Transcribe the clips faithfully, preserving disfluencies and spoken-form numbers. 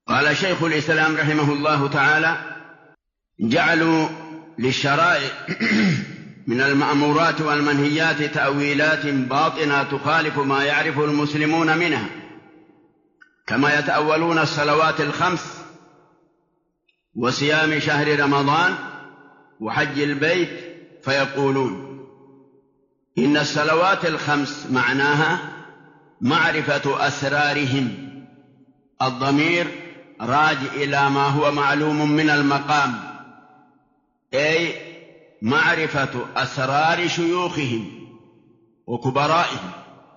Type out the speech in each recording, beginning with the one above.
قال شيخ الإسلام رحمه الله تعالى: جعلوا للشرائع من المأمورات والمنهيات تأويلات باطنة تخالف ما يعرف المسلمون منها، كما يتأولون الصلوات الخمس وصيام شهر رمضان وحج البيت، فيقولون إن الصلوات الخمس معناها معرفة أسرارهم، الضمير راجع إلى ما هو معلوم من المقام، أي معرفة أسرار شيوخهم وكبرائهم،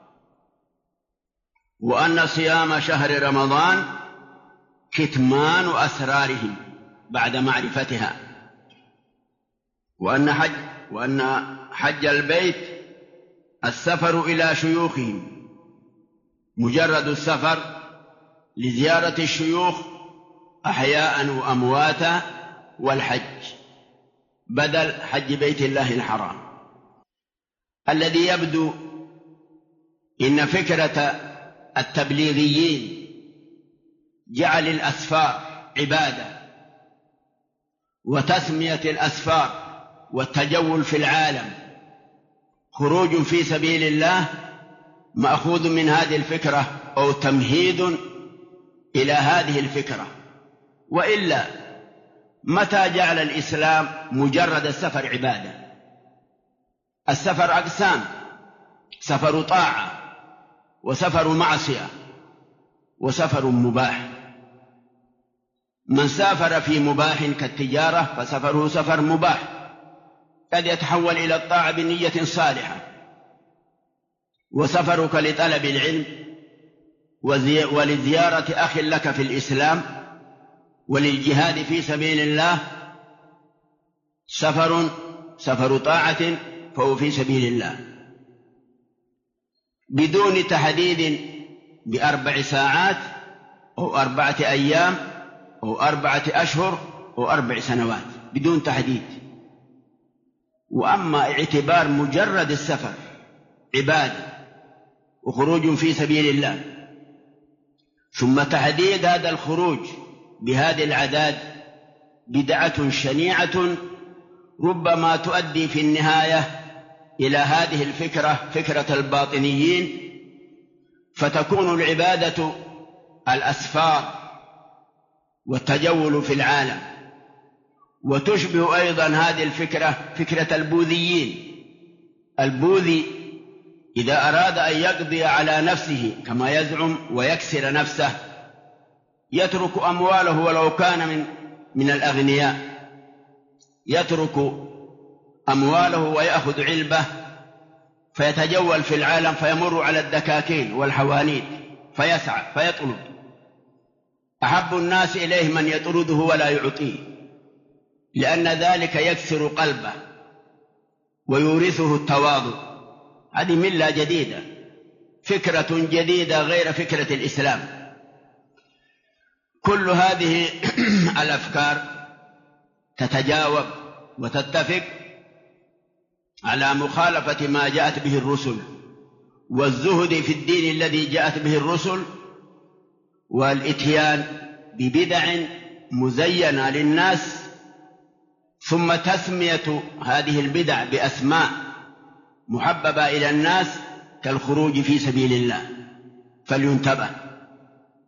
وأن صيام شهر رمضان كتمان أسرارهم بعد معرفتها، وأن حج, وأن حج البيت السفر إلى شيوخهم، مجرد السفر لزيارة الشيوخ أحياء وأمواتا، والحج بدل حج بيت الله الحرام. الذي يبدو إن فكرة التبليغيين جعل الأسفار عبادة، وتسمية الأسفار والتجول في العالم خروج في سبيل الله مأخوذ من هذه الفكرة أو تمهيد إلى هذه الفكرة. وإلا متى جعل الإسلام مجرد السفر عبادة؟ السفر أقسام: سفر طاعة، وسفر معصية، وسفر مباح. من سافر في مباح كالتجارة فسفره سفر مباح، قد يتحول إلى الطاعة بنية صالحة. وسفرك لطلب العلم ولزيارة أخ لك في الإسلام وللجهاد في سبيل الله سفر سفر طاعة، فهو في سبيل الله بدون تحديد بأربع ساعات أو أربعة أيام أو أربعة أشهر أو أربع سنوات، بدون تحديد. وأما اعتبار مجرد السفر عبادة وخروج في سبيل الله، ثم تحديد هذا الخروج بهذه الأعداد، بدعة شنيعة ربما تؤدي في النهاية إلى هذه الفكرة، فكرة الباطنيين، فتكون العبادة الأسفار والتجول في العالم. وتشبه أيضا هذه الفكرة فكرة البوذيين. البوذي إذا أراد أن يقضي على نفسه كما يزعم ويكسر نفسه، يترك أمواله ولو كان من, من الأغنياء، يترك أمواله ويأخذ علبة فيتجول في العالم، فيمر على الدكاكين والحوانيت فيسعى فيطلب. أحب الناس إليه من يطرده ولا يعطيه، لأن ذلك يكسر قلبه ويورثه التواضع. هذه ملة جديدة، فكرة جديدة غير فكرة الإسلام. كل هذه الأفكار تتجاوب وتتفق على مخالفة ما جاءت به الرسل، والزهد في الدين الذي جاءت به الرسل، والإتيان ببدع مزينة للناس، ثم تسمية هذه البدع بأسماء محببة إلى الناس كالخروج في سبيل الله. فلينتبه.